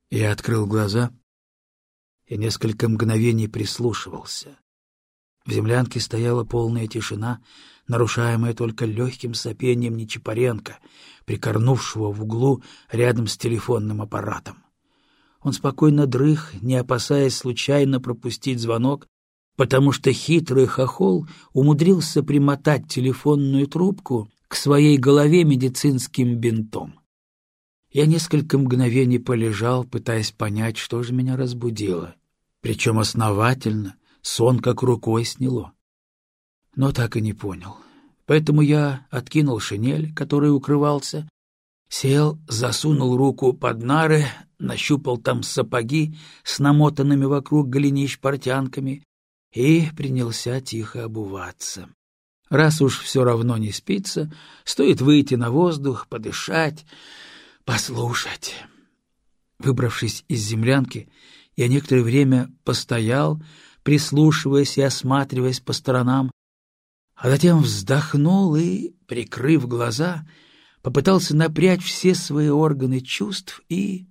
Я открыл глаза и несколько мгновений прислушивался. В землянке стояла полная тишина, нарушаемая только легким сопением Нечипоренко, прикорнувшего в углу рядом с телефонным аппаратом. Он спокойно дрых, не опасаясь случайно пропустить звонок, потому что хитрый хохол умудрился примотать телефонную трубку к своей голове медицинским бинтом. Я несколько мгновений полежал, пытаясь понять, что же меня разбудило. Причем основательно, сон как рукой сняло. Но так и не понял. Поэтому я откинул шинель, которой укрывался, сел, засунул руку под нары, нащупал там сапоги с намотанными вокруг голенищ портянками и принялся тихо обуваться. Раз уж все равно не спится, стоит выйти на воздух, подышать, послушать. Выбравшись из землянки, я некоторое время постоял, прислушиваясь и осматриваясь по сторонам, а затем вздохнул и, прикрыв глаза, попытался напрячь все свои органы чувств и...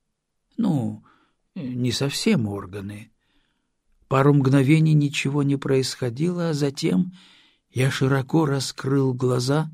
не совсем органы. Пару мгновений ничего не происходило, а затем я широко раскрыл глаза,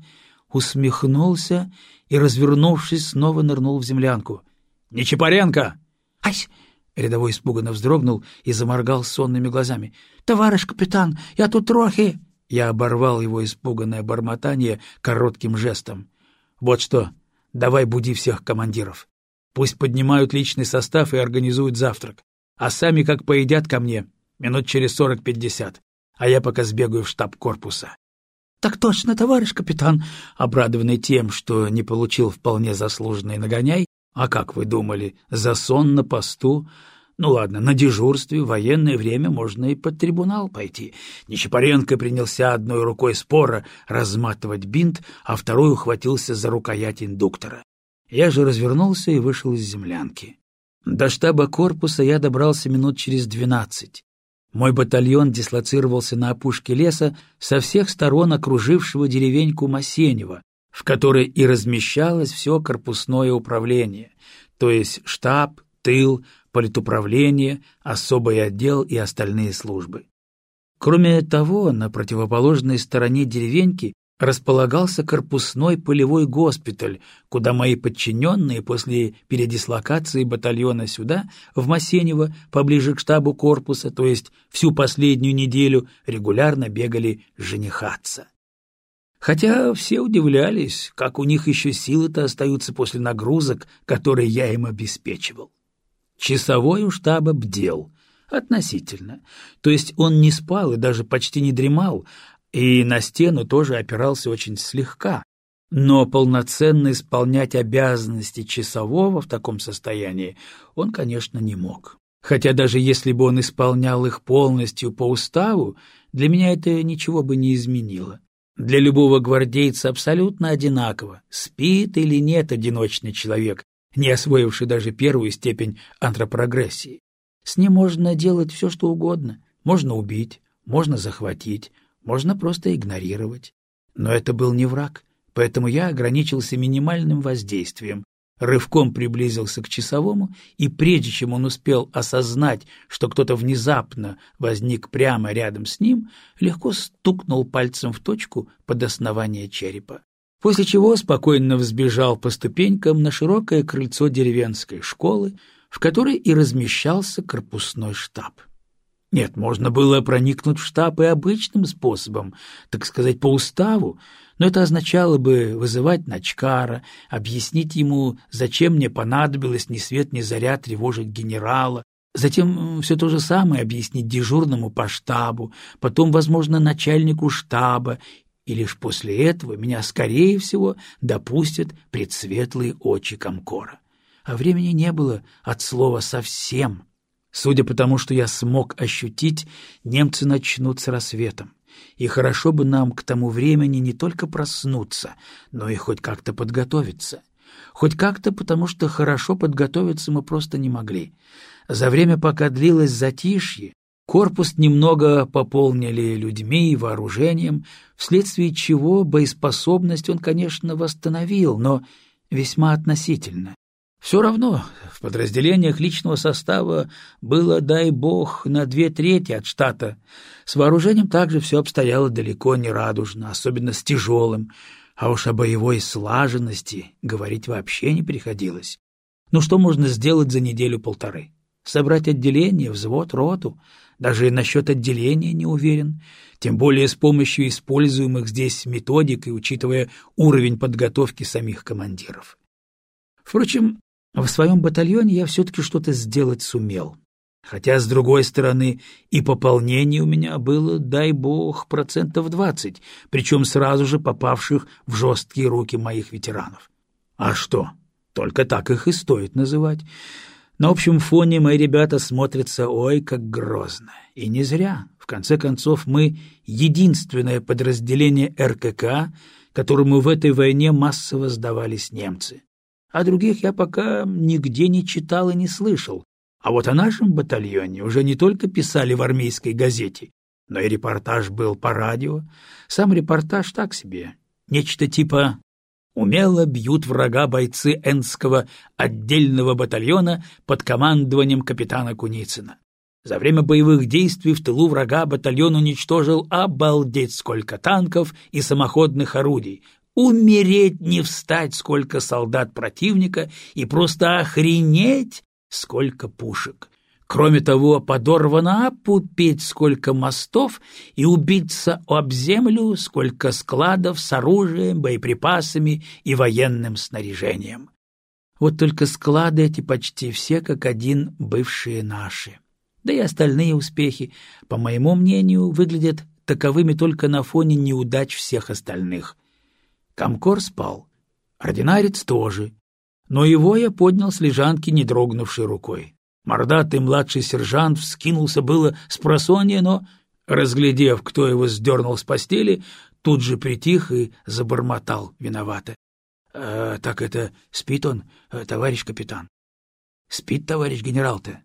усмехнулся и, развернувшись, снова нырнул в землянку. «Нечипоренко!» «Ась!» — рядовой испуганно вздрогнул и заморгал сонными глазами. «Товарищ капитан, я тут трохи...» Я оборвал его испуганное бормотание коротким жестом. «Вот что, давай буди всех командиров. Пусть поднимают личный состав и организуют завтрак. А сами как поедят ко мне, минут через 40-50. А я пока сбегаю в штаб корпуса». «Так точно, товарищ капитан!» Обрадованный тем, что не получил вполне заслуженный нагоняй, а как вы думали, за сон на посту? Ну ладно, на дежурстве в военное время можно и под трибунал пойти. Нечипоренко принялся одной рукой споро разматывать бинт, а второй ухватился за рукоять индуктора. Я же развернулся и вышел из землянки. До штаба корпуса я добрался минут через 12. Мой батальон дислоцировался на опушке леса, со всех сторон окружившего деревеньку Масенево, в которой и размещалось все корпусное управление, то есть штаб, тыл, политуправление, особый отдел и остальные службы. Кроме того, на противоположной стороне деревеньки располагался корпусной полевой госпиталь, куда мои подчиненные после передислокации батальона сюда, в Масенево, поближе к штабу корпуса, то есть всю последнюю неделю, регулярно бегали женихаться. Хотя все удивлялись, как у них еще силы-то остаются после нагрузок, которые я им обеспечивал. Часовой у штаба бдел, относительно, то есть он не спал и даже почти не дремал, и на стену тоже опирался очень слегка, но полноценно исполнять обязанности часового в таком состоянии он, конечно, не мог. Хотя даже если бы он исполнял их полностью по уставу, для меня это ничего бы не изменило. Для любого гвардейца абсолютно одинаково, спит или нет одиночный человек, не освоивший даже первую степень антропрогрессии. С ним можно делать все, что угодно. Можно убить, можно захватить, можно просто игнорировать. Но это был не враг, поэтому я ограничился минимальным воздействием, рывком приблизился к часовому, и прежде чем он успел осознать, что кто-то внезапно возник прямо рядом с ним, легко стукнул пальцем в точку под основание черепа. После чего спокойно взбежал по ступенькам на широкое крыльцо деревенской школы, в которой и размещался корпусной штаб. Нет, можно было проникнуть в штаб и обычным способом, так сказать, по уставу, но это означало бы вызывать начкара, объяснить ему, зачем мне понадобилось ни свет ни заря тревожить генерала, затем все то же самое объяснить дежурному по штабу, потом, возможно, начальнику штаба, и лишь после этого меня, скорее всего, допустят пред светлые очи комкора. А времени не было от слова совсем. Судя по тому, что я смог ощутить, немцы начнут с рассветом. И хорошо бы нам к тому времени не только проснуться, но и хоть как-то подготовиться. Хоть как-то, потому что хорошо подготовиться мы просто не могли. За время, пока длилось затишье, корпус немного пополнили людьми и вооружением, вследствие чего боеспособность он, конечно, восстановил, но весьма относительно. Все равно в подразделениях личного состава было, дай бог, на 2/3 от штата. С вооружением также все обстояло далеко не радужно, особенно с тяжелым, а уж о боевой слаженности говорить вообще не приходилось. Ну что можно сделать за неделю-полторы? Собрать отделение, взвод, роту? Даже насчет отделения не уверен, тем более с помощью используемых здесь методик и учитывая уровень подготовки самих командиров. Впрочем, в своем батальоне я все-таки что-то сделать сумел. Хотя, с другой стороны, и пополнение у меня было, дай бог, 20%, причем сразу же попавших в жесткие руки моих ветеранов. А что? Только так их и стоит называть. На общем фоне мои ребята смотрятся ой как грозно. И не зря. В конце концов, мы единственное подразделение РКК, которому в этой войне массово сдавались немцы. О других я пока нигде не читал и не слышал. А вот о нашем батальоне уже не только писали в армейской газете, но и репортаж был по радио. Сам репортаж так себе. Нечто типа «Умело бьют врага бойцы Энского отдельного батальона под командованием капитана Куницына. За время боевых действий в тылу врага батальон уничтожил обалдеть сколько танков и самоходных орудий, умереть не встать сколько солдат противника и просто охренеть сколько пушек. Кроме того, подорвано опупеть сколько мостов и убиться об землю сколько складов с оружием, боеприпасами и военным снаряжением. Вот только склады эти почти все как один бывшие наши. Да и остальные успехи, по моему мнению, выглядят таковыми только на фоне неудач всех остальных. Комкор спал, ординарец тоже, но его я поднял с лежанки, не дрогнувшей рукой. Мордатый младший сержант вскинулся было спросонья, но, разглядев, кто его сдернул с постели, тут же притих и забормотал виновато. Так это спит он, товарищ капитан? — Спит, товарищ генерал-то.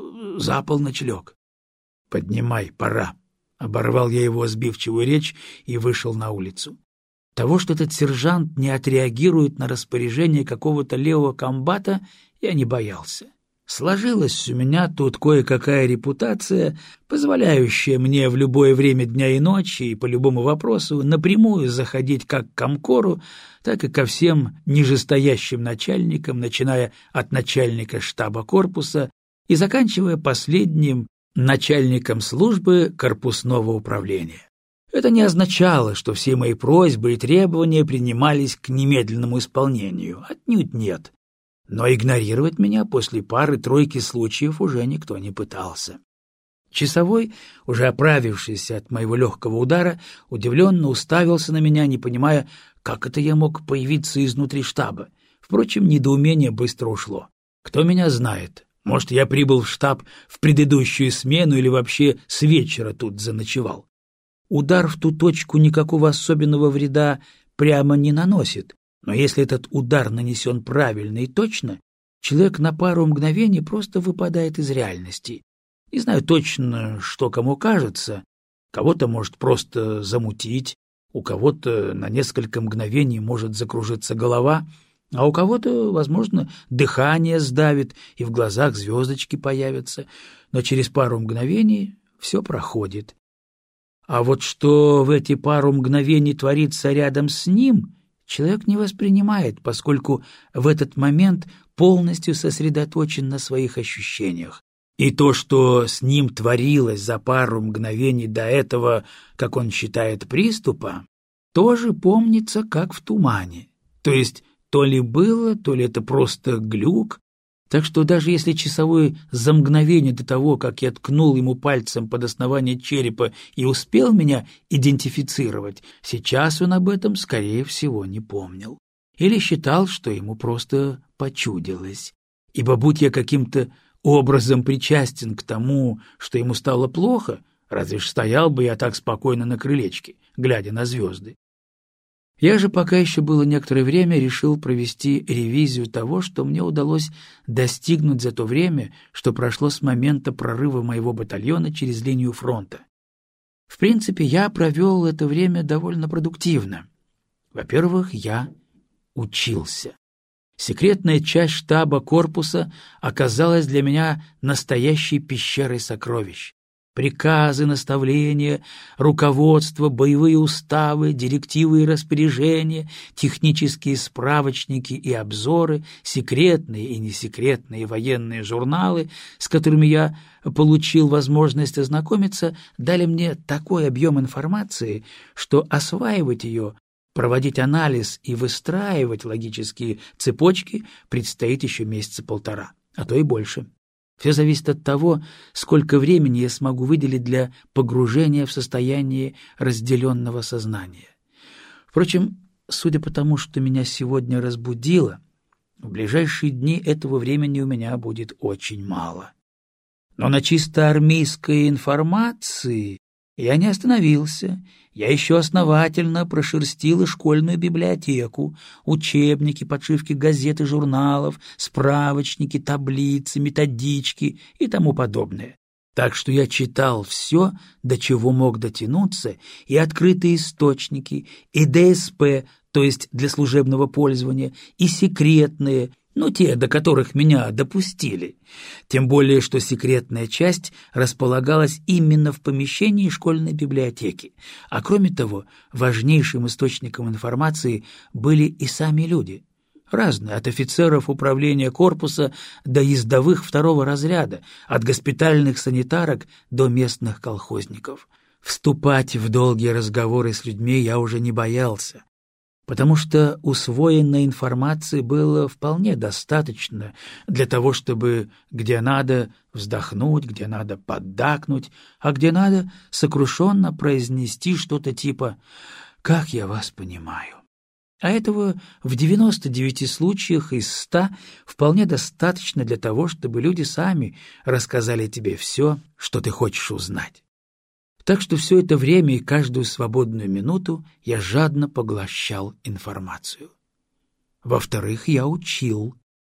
За полночь лег. — Поднимай, пора. Оборвал я его сбивчивую речь и вышел на улицу. Того, что этот сержант не отреагирует на распоряжение какого-то левого комбата, я не боялся. Сложилась у меня тут кое-какая репутация, позволяющая мне в любое время дня и ночи и по любому вопросу напрямую заходить как к комкору, так и ко всем нижестоящим начальникам, начиная от начальника штаба корпуса и заканчивая последним начальником службы корпусного управления. Это не означало, что все мои просьбы и требования принимались к немедленному исполнению. Отнюдь нет. Но игнорировать меня после пары-тройки случаев уже никто не пытался. Часовой, уже оправившийся от моего легкого удара, удивленно уставился на меня, не понимая, как это я мог появиться изнутри штаба. Впрочем, недоумение быстро ушло. Кто меня знает? Может, я прибыл в штаб в предыдущую смену или вообще с вечера тут заночевал. Удар в ту точку никакого особенного вреда прямо не наносит, но если этот удар нанесен правильно и точно, человек на пару мгновений просто выпадает из реальности. Не знаю точно, что кому кажется, кого-то может просто замутить, у кого-то на несколько мгновений может закружиться голова, а у кого-то, возможно, дыхание сдавит и в глазах звездочки появятся, но через пару мгновений все проходит. А вот что в эти пару мгновений творится рядом с ним, человек не воспринимает, поскольку в этот момент полностью сосредоточен на своих ощущениях. И то, что с ним творилось за пару мгновений до этого, как он считает, приступа, тоже помнится как в тумане. То есть то ли было, то ли это просто глюк. Так что даже если часовой за мгновение до того, как я ткнул ему пальцем под основание черепа и успел меня идентифицировать, сейчас он об этом, скорее всего, не помнил. Или считал, что ему просто почудилось. Ибо будь я каким-то образом причастен к тому, что ему стало плохо, разве ж стоял бы я так спокойно на крылечке, глядя на звезды. Я же пока еще было некоторое время решил провести ревизию того, что мне удалось достигнуть за то время, что прошло с момента прорыва моего батальона через линию фронта. В принципе, я провел это время довольно продуктивно. Во-первых, я учился. Секретная часть штаба корпуса оказалась для меня настоящей пещерой сокровищ. Приказы, наставления, руководство, боевые уставы, директивы и распоряжения, технические справочники и обзоры, секретные и несекретные военные журналы, с которыми я получил возможность ознакомиться, дали мне такой объем информации, что осваивать ее, проводить анализ и выстраивать логические цепочки предстоит еще месяца полтора, а то и больше. Все зависит от того, сколько времени я смогу выделить для погружения в состояние разделенного сознания. Впрочем, судя по тому, что меня сегодня разбудило, в ближайшие дни этого времени у меня будет очень мало. Но на чисто армейской информации я не остановился. Я еще основательно прошерстил и школьную библиотеку, учебники, подшивки газет и журналов, справочники, таблицы, методички и тому подобное. Так что я читал все, до чего мог дотянуться, и открытые источники, и ДСП, то есть для служебного пользования, и секретные, те, до которых меня допустили. Тем более, что секретная часть располагалась именно в помещении школьной библиотеки. А кроме того, важнейшим источником информации были и сами люди. Разные, от офицеров управления корпуса до ездовых второго разряда, от госпитальных санитарок до местных колхозников. Вступать в долгие разговоры с людьми я уже не боялся, потому что усвоенной информации было вполне достаточно для того, чтобы где надо вздохнуть, где надо поддакнуть, а где надо сокрушенно произнести что-то типа «как я вас понимаю». А этого в 99 случаях из 100 вполне достаточно для того, чтобы люди сами рассказали тебе все, что ты хочешь узнать. Так что все это время и каждую свободную минуту я жадно поглощал информацию. Во-вторых, я учил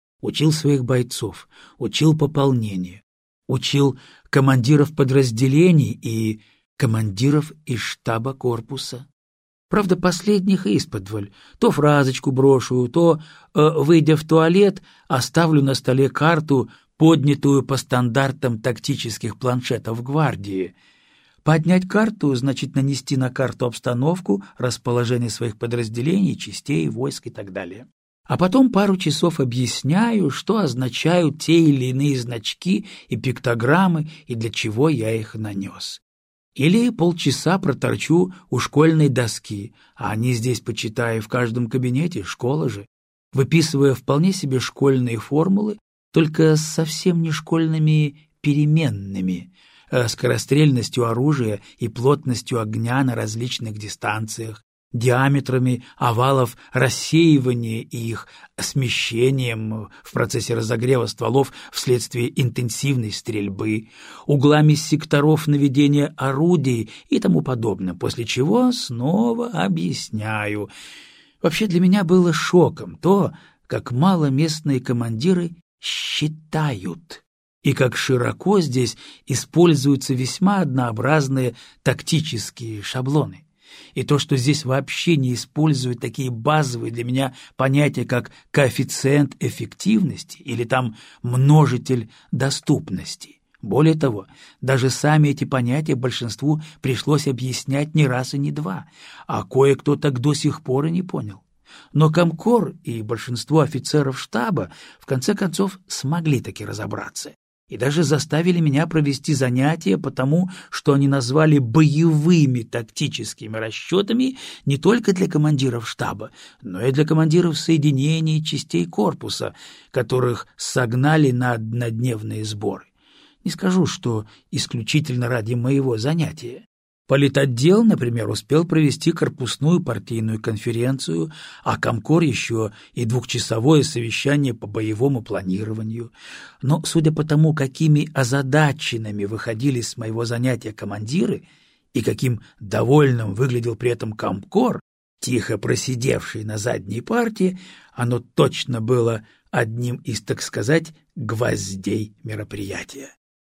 своих бойцов, учил пополнение, учил командиров подразделений и командиров из штаба корпуса. Правда, последних исподволь. То фразочку брошу, то, выйдя в туалет, оставлю на столе карту, поднятую по стандартам тактических планшетов гвардии. Поднять карту значит нанести на карту обстановку, расположение своих подразделений, частей, войск и так далее. А потом пару часов объясняю, что означают те или иные значки и пиктограммы и для чего я их нанес. Или полчаса проторчу у школьной доски, а они здесь, почитай, в каждом кабинете, школа же, выписывая вполне себе школьные формулы, только с совсем не школьными переменными, скорострельностью оружия и плотностью огня на различных дистанциях, диаметрами овалов рассеивания и их смещением в процессе разогрева стволов вследствие интенсивной стрельбы, углами секторов наведения орудий и тому подобное, после чего снова объясняю. Вообще для меня было шоком то, как мало местные командиры считают, и как широко здесь используются весьма однообразные тактические шаблоны. И то, что здесь вообще не используют такие базовые для меня понятия, как коэффициент эффективности или там множитель доступности. Более того, даже сами эти понятия большинству пришлось объяснять не раз и не два, а кое-кто так до сих пор и не понял. Но комкор и большинство офицеров штаба в конце концов смогли таки разобраться. И даже заставили меня провести занятия потому, что они назвали боевыми тактическими расчетами не только для командиров штаба, но и для командиров соединений и частей корпуса, которых согнали на однодневные сборы. Не скажу, что исключительно ради моего занятия. Политотдел, например, успел провести корпусную партийную конференцию, а комкор еще и двухчасовое совещание по боевому планированию. Но, судя по тому, какими озадаченными выходили с моего занятия командиры и каким довольным выглядел при этом комкор, тихо просидевший на задней парте, оно точно было одним из, так сказать, гвоздей мероприятия.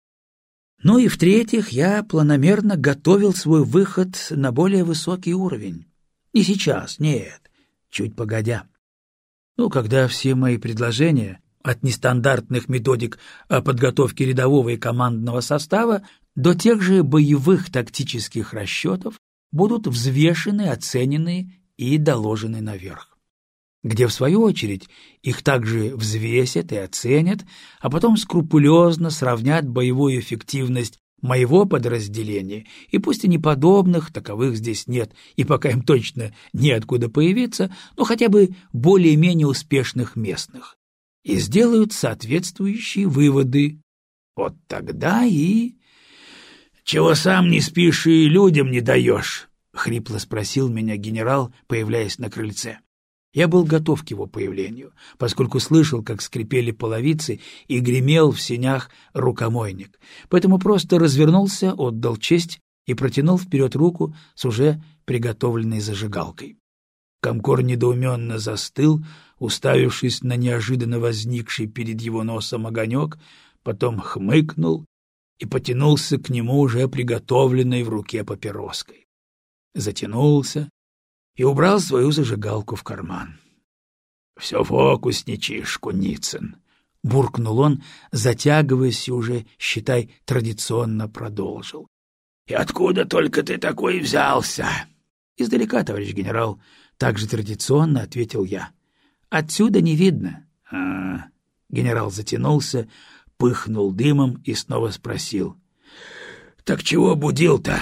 Ну и в-третьих, я планомерно готовил свой выход на более высокий уровень. Не сейчас, нет, чуть погодя. Когда все мои предложения, от нестандартных методик подготовки рядового и командного состава до тех же боевых тактических расчетов, будут взвешены, оценены и доложены наверх, где, в свою очередь, их также взвесят и оценят, а потом скрупулезно сравнят боевую эффективность моего подразделения, и пусть и неподобных, таковых здесь нет, и пока им точно неоткуда появиться, но хотя бы более-менее успешных местных, и сделают соответствующие выводы. Вот тогда и... — Чего сам не спишь и людям не даешь? — хрипло спросил меня генерал, появляясь на крыльце. Я был готов к его появлению, поскольку слышал, как скрипели половицы и гремел в сенях рукомойник, поэтому просто развернулся, отдал честь и протянул вперед руку с уже приготовленной зажигалкой. Комкор недоуменно застыл, уставившись на неожиданно возникший перед его носом огонек, потом хмыкнул и потянулся к нему уже приготовленной в руке папироской. Затянулся и убрал свою зажигалку в карман. — Все фокусничаешь, Куницын, — буркнул он, затягиваясь и уже, считай, традиционно продолжил. — И откуда только ты такой взялся? — Издалека, товарищ генерал, — также традиционно ответил я. — Отсюда не видно. Генерал затянулся, пыхнул дымом и снова спросил. — Так чего будил-то?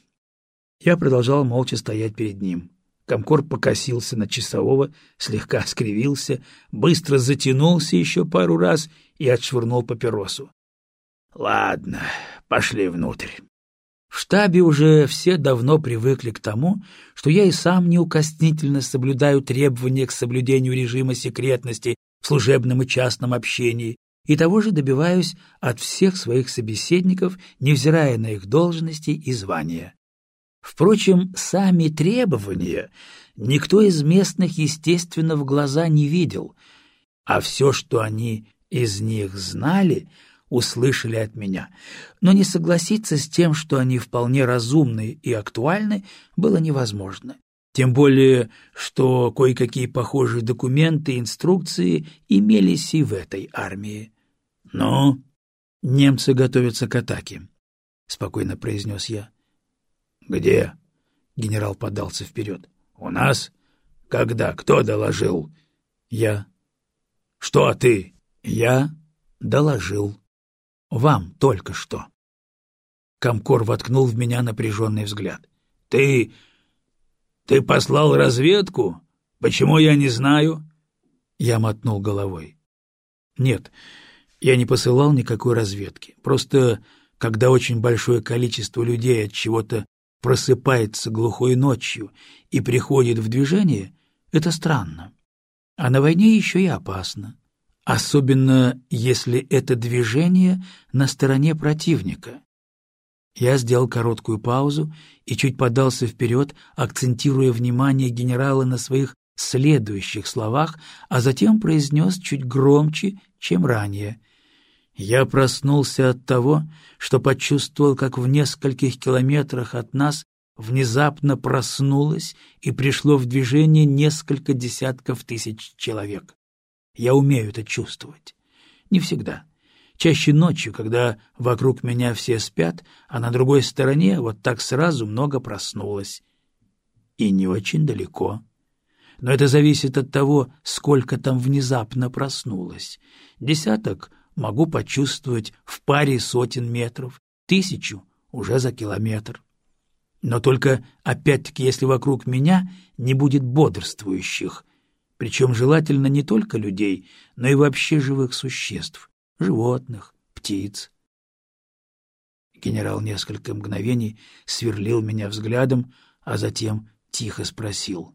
Я продолжал молча стоять перед ним. Комкор покосился на часового, слегка скривился, быстро затянулся еще пару раз и отшвырнул папиросу. — Ладно, пошли внутрь. В штабе уже все давно привыкли к тому, что я и сам неукоснительно соблюдаю требования к соблюдению режима секретности в служебном и частном общении, и того же добиваюсь от всех своих собеседников, невзирая на их должности и звания. Впрочем, сами требования никто из местных, естественно, в глаза не видел, а все, что они из них знали, услышали от меня. Но не согласиться с тем, что они вполне разумны и актуальны, было невозможно. Тем более, что кое-какие похожие документы и инструкции имелись и в этой армии. — Ну, немцы готовятся к атаке, — спокойно произнес я. — Где? — генерал подался вперед. — У нас? Когда? Кто доложил? — Я. — Что ты? — Я доложил. Вам только что. Комкор воткнул в меня напряженный взгляд. — Ты послал разведку? Почему я не знаю? Я мотнул головой. — Нет, я не посылал никакой разведки. Просто, когда очень большое количество людей от чего-то просыпается глухой ночью и приходит в движение, это странно. А на войне еще и опасно. Особенно, если это движение на стороне противника. Я сделал короткую паузу и чуть подался вперед, акцентируя внимание генерала на своих следующих словах, а затем произнес чуть громче, чем ранее. Я проснулся от того, что почувствовал, как в нескольких километрах от нас внезапно проснулось и пришло в движение несколько десятков тысяч человек. Я умею это чувствовать. Не всегда. Чаще ночью, когда вокруг меня все спят, а на другой стороне вот так сразу много проснулось. И не очень далеко. Но это зависит от того, сколько там внезапно проснулось. Десяток могу почувствовать в паре сотен метров, 1000 уже за километр. Но только, опять-таки, если вокруг меня не будет бодрствующих, причем желательно не только людей, но и вообще живых существ, животных, птиц. Генерал несколько мгновений сверлил меня взглядом, а затем тихо спросил.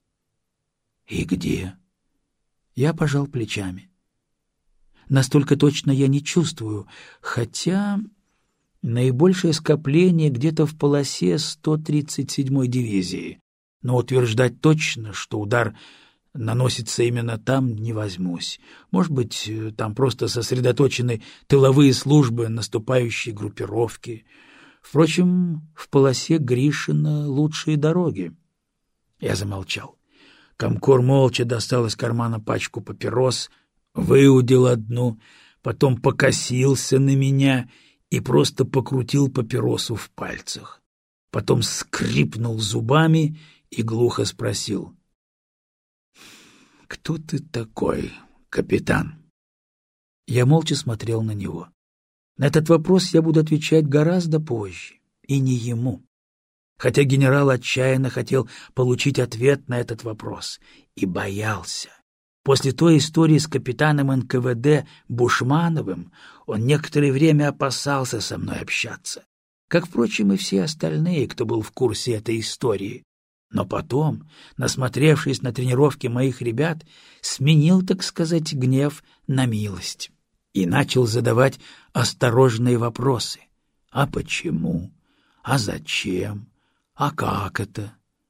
— И где? Я пожал плечами. Настолько точно я не чувствую, хотя наибольшее скопление где-то в полосе 137-й дивизии, но утверждать точно, что удар наносится именно там, не возьмусь. Может быть, там просто сосредоточены тыловые службы наступающей группировки. Впрочем, в полосе Гришина лучшие дороги. Я замолчал. Комкор молча достал из кармана пачку папирос, выудил одну, потом покосился на меня и просто покрутил папиросу в пальцах. Потом скрипнул зубами и глухо спросил: «Кто ты такой, капитан?» Я молча смотрел на него. На этот вопрос я буду отвечать гораздо позже, и не ему. Хотя генерал отчаянно хотел получить ответ на этот вопрос и боялся. После той истории с капитаном НКВД Бушмановым он некоторое время опасался со мной общаться, как, впрочем, и все остальные, кто был в курсе этой истории. Но потом, насмотревшись на тренировки моих ребят, сменил, так сказать, гнев на милость и начал задавать осторожные вопросы. А почему? А зачем? А как это?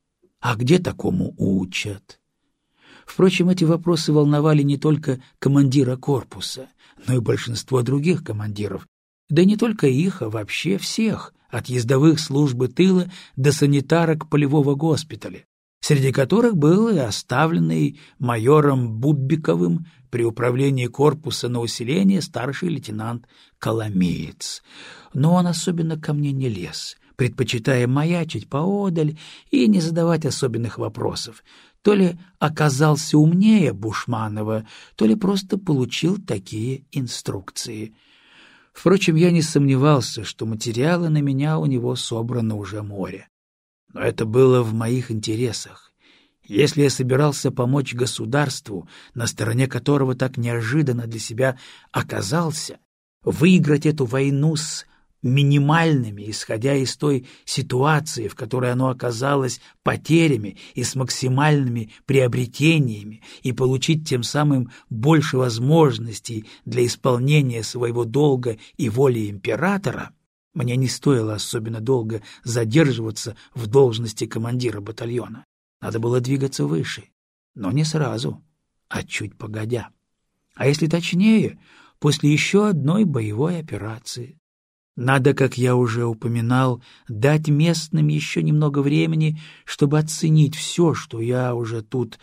А где такому учат? Впрочем, эти вопросы волновали не только командира корпуса, но и большинство других командиров, да не только их, а вообще всех, от ездовых службы тыла до санитарок полевого госпиталя, среди которых был и оставленный майором Буббиковым при управлении корпуса на усиление старший лейтенант Коломеец. Но он особенно ко мне не лез, предпочитая маячить поодаль и не задавать особенных вопросов. То ли оказался умнее Бушманова, то ли просто получил такие инструкции. Впрочем, я не сомневался, что материала на меня у него собрано уже море. Но это было в моих интересах. Если я собирался помочь государству, на стороне которого так неожиданно для себя оказался, выиграть эту войну с минимальными, исходя из той ситуации, в которой оно оказалось, потерями и с максимальными приобретениями, и получить тем самым больше возможностей для исполнения своего долга и воли императора, мне не стоило особенно долго задерживаться в должности командира батальона. Надо было двигаться выше, но не сразу, а чуть погодя. А если точнее, после еще одной боевой операции. Надо, как я уже упоминал, дать местным еще немного времени, чтобы оценить все, что я уже тут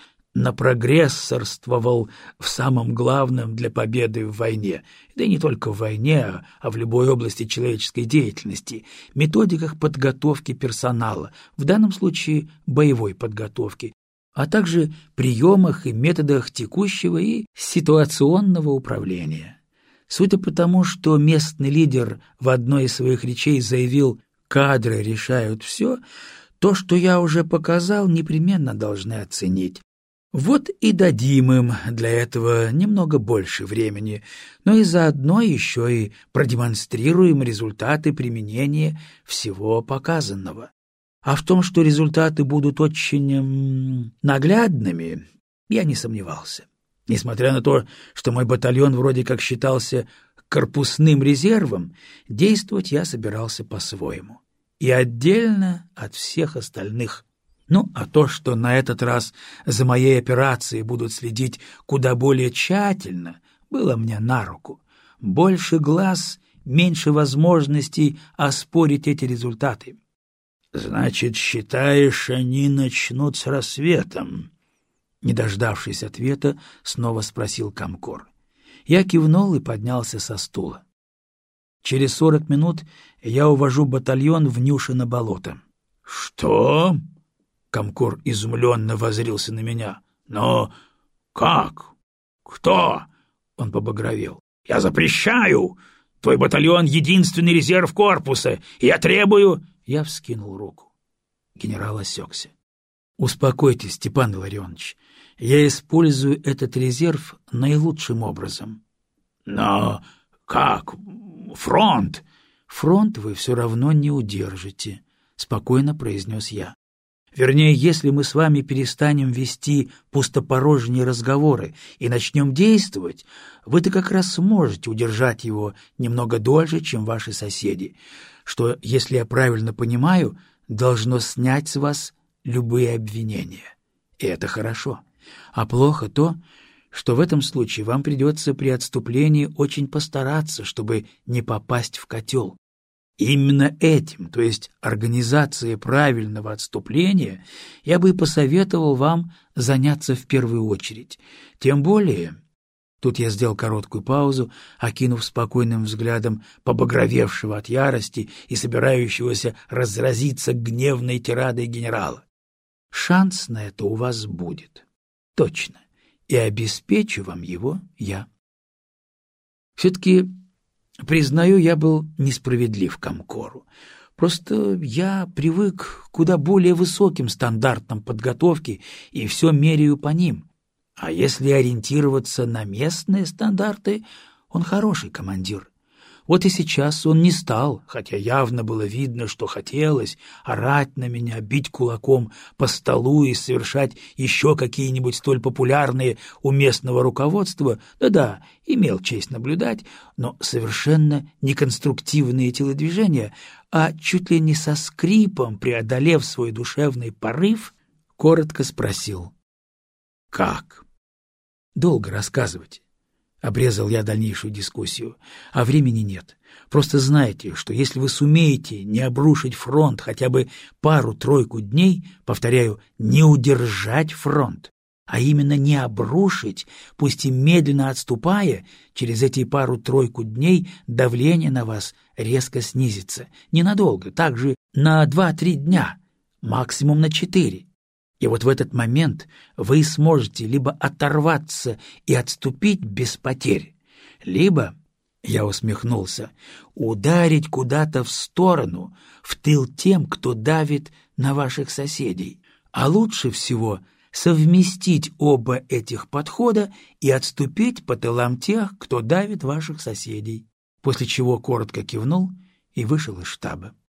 напрогрессорствовал в самом главном для победы в войне, да и не только в войне, а в любой области человеческой деятельности, методиках подготовки персонала, в данном случае боевой подготовки, а также приемах и методах текущего и ситуационного управления. Судя по тому, что местный лидер в одной из своих речей заявил «кадры решают все», то, что я уже показал, непременно должны оценить. Вот и дадим им для этого немного больше времени, но и заодно еще и продемонстрируем результаты применения всего показанного. А в том, что результаты будут очень наглядными, я не сомневался. Несмотря на то, что мой батальон вроде как считался корпусным резервом, действовать я собирался по-своему. И отдельно от всех остальных. Ну, а то, что на этот раз за моей операцией будут следить куда более тщательно, было мне на руку. Больше глаз, меньше возможностей оспорить эти результаты. «Значит, считаешь, они начнут с рассветом?» Не дождавшись ответа, снова спросил Комкор. Я кивнул и поднялся со стула. Через 40 минут я увожу батальон в Нюшино болото. — Что? — Комкор изумленно воззрился на меня. — Но как? Кто? — он побагровел. — Я запрещаю! Твой батальон — единственный резерв корпуса, и я требую... Я вскинул руку. Генерал осекся. — Успокойтесь, Степан Илларионович. Я использую этот резерв наилучшим образом. — Но как? Фронт? — Фронт вы все равно не удержите, — спокойно произнес я. Вернее, если мы с вами перестанем вести пустопорожние разговоры и начнем действовать, вы-то как раз сможете удержать его немного дольше, чем ваши соседи, что, если я правильно понимаю, должно снять с вас любые обвинения. И это хорошо. А плохо то, что в этом случае вам придется при отступлении очень постараться, чтобы не попасть в котел. Именно этим, то есть организацией правильного отступления, я бы и посоветовал вам заняться в первую очередь. Тем более, тут я сделал короткую паузу, окинув спокойным взглядом побагровевшего от ярости и собирающегося разразиться гневной тирадой генерала. Шанс на это у вас будет. Точно. И обеспечу вам его я. Все-таки, признаю, я был несправедлив к Амкору. Просто я привык к куда более высоким стандартам подготовки и все меряю по ним. А если ориентироваться на местные стандарты, он хороший командир. Вот и сейчас он не стал, хотя явно было видно, что хотелось, орать на меня, бить кулаком по столу и совершать еще какие-нибудь столь популярные у местного руководства, да-да, имел честь наблюдать, но совершенно неконструктивные телодвижения, а чуть ли не со скрипом, преодолев свой душевный порыв, коротко спросил: «Как?» «Долго рассказывать». Обрезал я дальнейшую дискуссию. А времени нет. Просто знайте, что если вы сумеете не обрушить фронт хотя бы пару-тройку дней, повторяю, не удержать фронт, а именно не обрушить, пусть и медленно отступая, через эти пару-тройку дней давление на вас резко снизится. Ненадолго, также на 2-3 дня, максимум на 4. И вот в этот момент вы сможете либо оторваться и отступить без потерь, либо, я усмехнулся, ударить куда-то в сторону, в тыл тем, кто давит на ваших соседей. А лучше всего совместить оба этих подхода и отступить по тылам тех, кто давит ваших соседей. После чего коротко кивнул и вышел из штаба.